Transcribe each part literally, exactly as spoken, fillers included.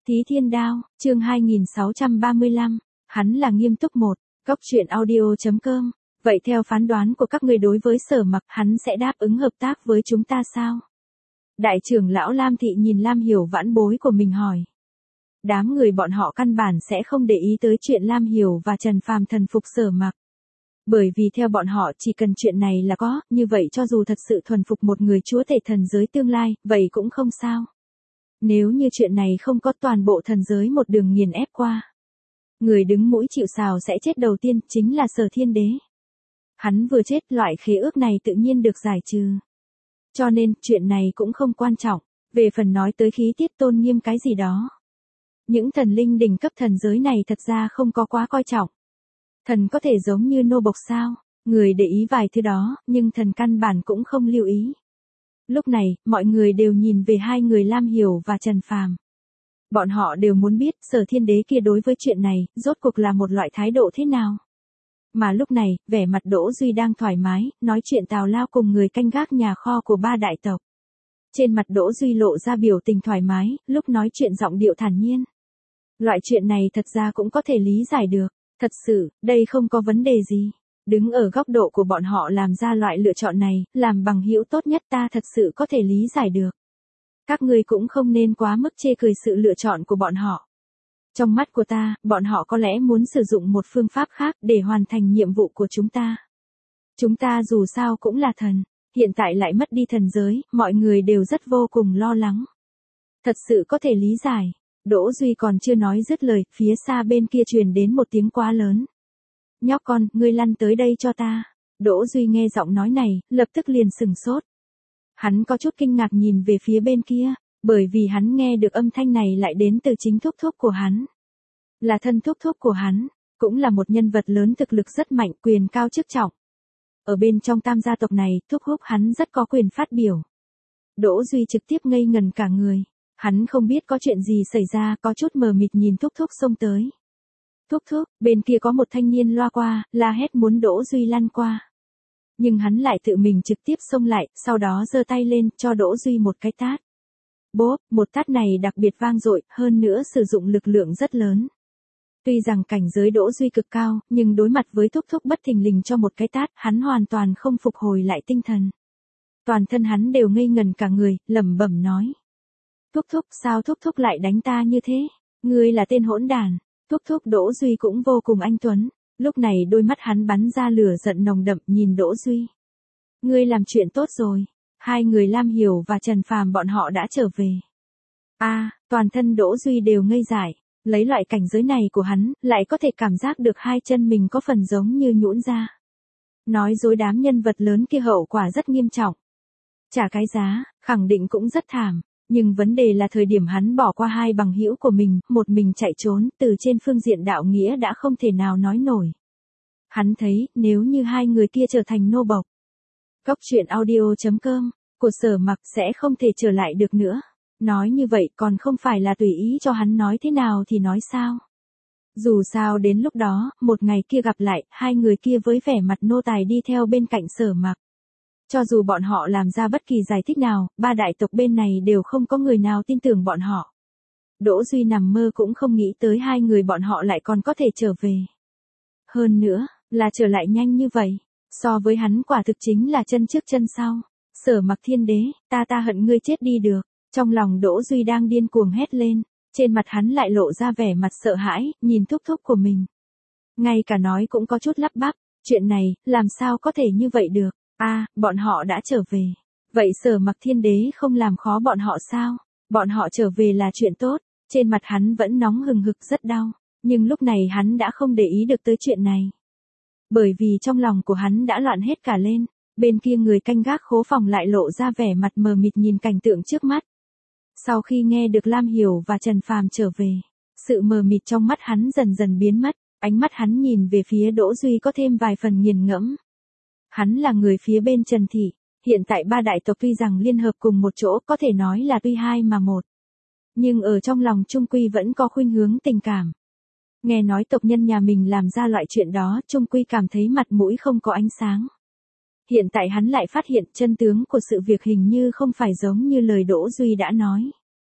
Thí Thiên Đao, chương hai nghìn sáu trăm ba mươi lăm, hắn là nghiêm túc một, góc truyện audio.com, vậy theo phán đoán của các người đối với Sở Mặc, hắn sẽ đáp ứng hợp tác với chúng ta sao? Đại trưởng lão Lam Thị nhìn Lam Hiểu vãn bối của mình hỏi. Đám người bọn họ căn bản sẽ không để ý tới chuyện Lam Hiểu và Trần Phàm thần phục Sở Mặc. Bởi vì theo bọn họ chỉ cần chuyện này là có, như vậy cho dù thật sự thuần phục một người chúa tể thần giới tương lai, vậy cũng không sao. Nếu như chuyện này không có, toàn bộ thần giới một đường nghiền ép qua. Người đứng mũi chịu sào sẽ chết đầu tiên, chính là Sở Thiên Đế. Hắn vừa chết, loại khế ước này tự nhiên được giải trừ. Cho nên, chuyện này cũng không quan trọng. Về phần nói tới khí tiết tôn nghiêm cái gì đó. Những thần linh đỉnh cấp thần giới này thật ra không có quá coi trọng. Thần có thể giống như nô bộc sao, người để ý vài thứ đó, nhưng thần căn bản cũng không lưu ý. Lúc này, mọi người đều nhìn về hai người Lam Hiểu và Trần Phàm. Bọn họ đều muốn biết Sở Thiên Đế kia đối với chuyện này, rốt cuộc là một loại thái độ thế nào. Mà lúc này, vẻ mặt Đỗ Duy đang thoải mái, nói chuyện tào lao cùng người canh gác nhà kho của ba đại tộc. Trên mặt Đỗ Duy lộ ra biểu tình thoải mái, lúc nói chuyện giọng điệu thản nhiên. Loại chuyện này thật ra cũng có thể lý giải được. Thật sự, đây không có vấn đề gì. Đứng ở góc độ của bọn họ làm ra loại lựa chọn này, làm bằng hữu tốt nhất ta thật sự có thể lý giải được. Các ngươi cũng không nên quá mức chê cười sự lựa chọn của bọn họ. Trong mắt của ta, bọn họ có lẽ muốn sử dụng một phương pháp khác để hoàn thành nhiệm vụ của chúng ta. Chúng ta dù sao cũng là thần, hiện tại lại mất đi thần giới, mọi người đều rất vô cùng lo lắng. Thật sự có thể lý giải. Đỗ Duy còn chưa nói dứt lời, phía xa bên kia truyền đến một tiếng quá lớn. Nhóc con, ngươi lăn tới đây cho ta. Đỗ Duy nghe giọng nói này, lập tức liền sừng sốt. Hắn có chút kinh ngạc nhìn về phía bên kia, bởi vì hắn nghe được âm thanh này lại đến từ chính thúc thúc của hắn. Là thân thúc thúc của hắn, cũng là một nhân vật lớn thực lực rất mạnh, quyền cao chức trọng. Ở bên trong tam gia tộc này, thúc thúc hắn rất có quyền phát biểu. Đỗ Duy trực tiếp ngây ngần cả người. Hắn không biết có chuyện gì xảy ra, có chút mờ mịt nhìn thúc thúc xông tới. Thúc thúc, bên kia có một thanh niên loa qua, la hét muốn Đỗ Duy lăn qua. Nhưng hắn lại tự mình trực tiếp xông lại, sau đó giơ tay lên, cho Đỗ Duy một cái tát. Bốp, một tát này đặc biệt vang dội, hơn nữa sử dụng lực lượng rất lớn. Tuy rằng cảnh giới Đỗ Duy cực cao, nhưng đối mặt với thúc thúc bất thình lình cho một cái tát, hắn hoàn toàn không phục hồi lại tinh thần. Toàn thân hắn đều ngây ngần cả người, lẩm bẩm nói. Thúc thúc, sao thúc thúc lại đánh ta như thế? Ngươi là tên hỗn đản. Thúc thúc Đỗ Duy cũng vô cùng anh tuấn. Lúc này đôi mắt hắn bắn ra lửa giận nồng đậm nhìn Đỗ Duy. Ngươi làm chuyện tốt rồi. Hai người Lam Hiểu và Trần Phàm bọn họ đã trở về. A, à, toàn thân Đỗ Duy đều ngây dại. Lấy loại cảnh giới này của hắn, lại có thể cảm giác được hai chân mình có phần giống như nhũn ra. Nói dối đám nhân vật lớn kia hậu quả rất nghiêm trọng. Trả cái giá, khẳng định cũng rất thảm. Nhưng vấn đề là thời điểm hắn bỏ qua hai bằng hữu của mình, một mình chạy trốn, từ trên phương diện đạo nghĩa đã không thể nào nói nổi. Hắn thấy, nếu như hai người kia trở thành nô bộc, góc truyện audio.com, của Sở Mặc sẽ không thể trở lại được nữa. Nói như vậy còn không phải là tùy ý cho hắn nói thế nào thì nói sao. Dù sao đến lúc đó, một ngày kia gặp lại, hai người kia với vẻ mặt nô tài đi theo bên cạnh Sở Mặc. Cho dù bọn họ làm ra bất kỳ giải thích nào, ba đại tộc bên này đều không có người nào tin tưởng bọn họ. Đỗ Duy nằm mơ cũng không nghĩ tới hai người bọn họ lại còn có thể trở về. Hơn nữa, là trở lại nhanh như vậy. So với hắn quả thực chính là chân trước chân sau. Sở Mặc Thiên Đế, ta ta hận ngươi chết đi được. Trong lòng Đỗ Duy đang điên cuồng hét lên. Trên mặt hắn lại lộ ra vẻ mặt sợ hãi, nhìn thúc thúc của mình. Ngay cả nói cũng có chút lắp bắp. Chuyện này, làm sao có thể như vậy được? A, à, bọn họ đã trở về. Vậy Sở Mặc Thiên Đế không làm khó bọn họ sao? Bọn họ trở về là chuyện tốt. Trên mặt hắn vẫn nóng hừng hực rất đau. Nhưng lúc này hắn đã không để ý được tới chuyện này. Bởi vì trong lòng của hắn đã loạn hết cả lên. Bên kia người canh gác khố phòng lại lộ ra vẻ mặt mờ mịt nhìn cảnh tượng trước mắt. Sau khi nghe được Lam Hiểu và Trần Phàm trở về, sự mờ mịt trong mắt hắn dần dần biến mất. Ánh mắt hắn nhìn về phía Đỗ Duy có thêm vài phần nghiền ngẫm. Hắn là người phía bên Trần Thị, hiện tại ba đại tộc tuy rằng liên hợp cùng một chỗ có thể nói là tuy hai mà một. Nhưng ở trong lòng Trung Quy vẫn có khuynh hướng tình cảm. Nghe nói tộc nhân nhà mình làm ra loại chuyện đó, Trung Quy cảm thấy mặt mũi không có ánh sáng. Hiện tại hắn lại phát hiện chân tướng của sự việc hình như không phải giống như lời Đỗ Duy đã nói.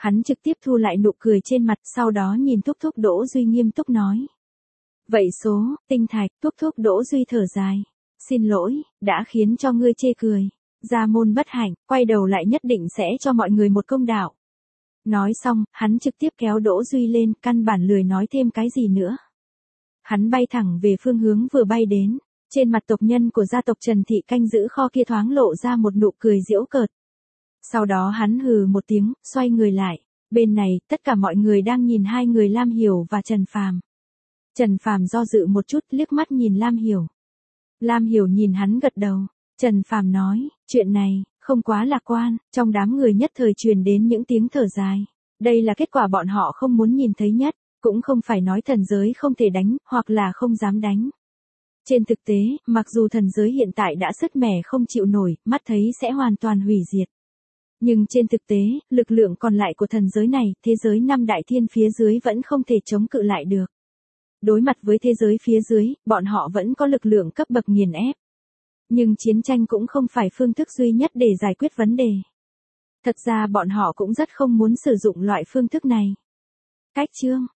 Hắn trực tiếp thu lại nụ cười trên mặt, sau đó nhìn Thúc Thúc Đỗ Duy nghiêm túc nói. Vậy số, tinh thạch, Thúc Thúc Đỗ Duy thở dài. Xin lỗi, đã khiến cho ngươi chê cười. Gia môn bất hạnh, quay đầu lại nhất định sẽ cho mọi người một công đạo. Nói xong, hắn trực tiếp kéo Đỗ Duy lên, căn bản lười nói thêm cái gì nữa. Hắn bay thẳng về phương hướng vừa bay đến. Trên mặt tộc nhân của gia tộc Trần Thị canh giữ kho kia thoáng lộ ra một nụ cười giễu cợt. Sau đó hắn hừ một tiếng, xoay người lại. Bên này, tất cả mọi người đang nhìn hai người Lam Hiểu và Trần Phàm. Trần Phàm do dự một chút, liếc mắt nhìn Lam Hiểu. Lam Hiểu nhìn hắn gật đầu. Trần Phàm nói, chuyện này, không quá lạc quan, trong đám người nhất thời truyền đến những tiếng thở dài. Đây là kết quả bọn họ không muốn nhìn thấy nhất, cũng không phải nói thần giới không thể đánh, hoặc là không dám đánh. Trên thực tế, mặc dù thần giới hiện tại đã sứt mẻ không chịu nổi, mắt thấy sẽ hoàn toàn hủy diệt. Nhưng trên thực tế, lực lượng còn lại của thần giới này, thế giới năm đại thiên phía dưới vẫn không thể chống cự lại được. Đối mặt với thế giới phía dưới, bọn họ vẫn có lực lượng cấp bậc nghiền ép. Nhưng chiến tranh cũng không phải phương thức duy nhất để giải quyết vấn đề. Thật ra bọn họ cũng rất không muốn sử dụng loại phương thức này. Cách chương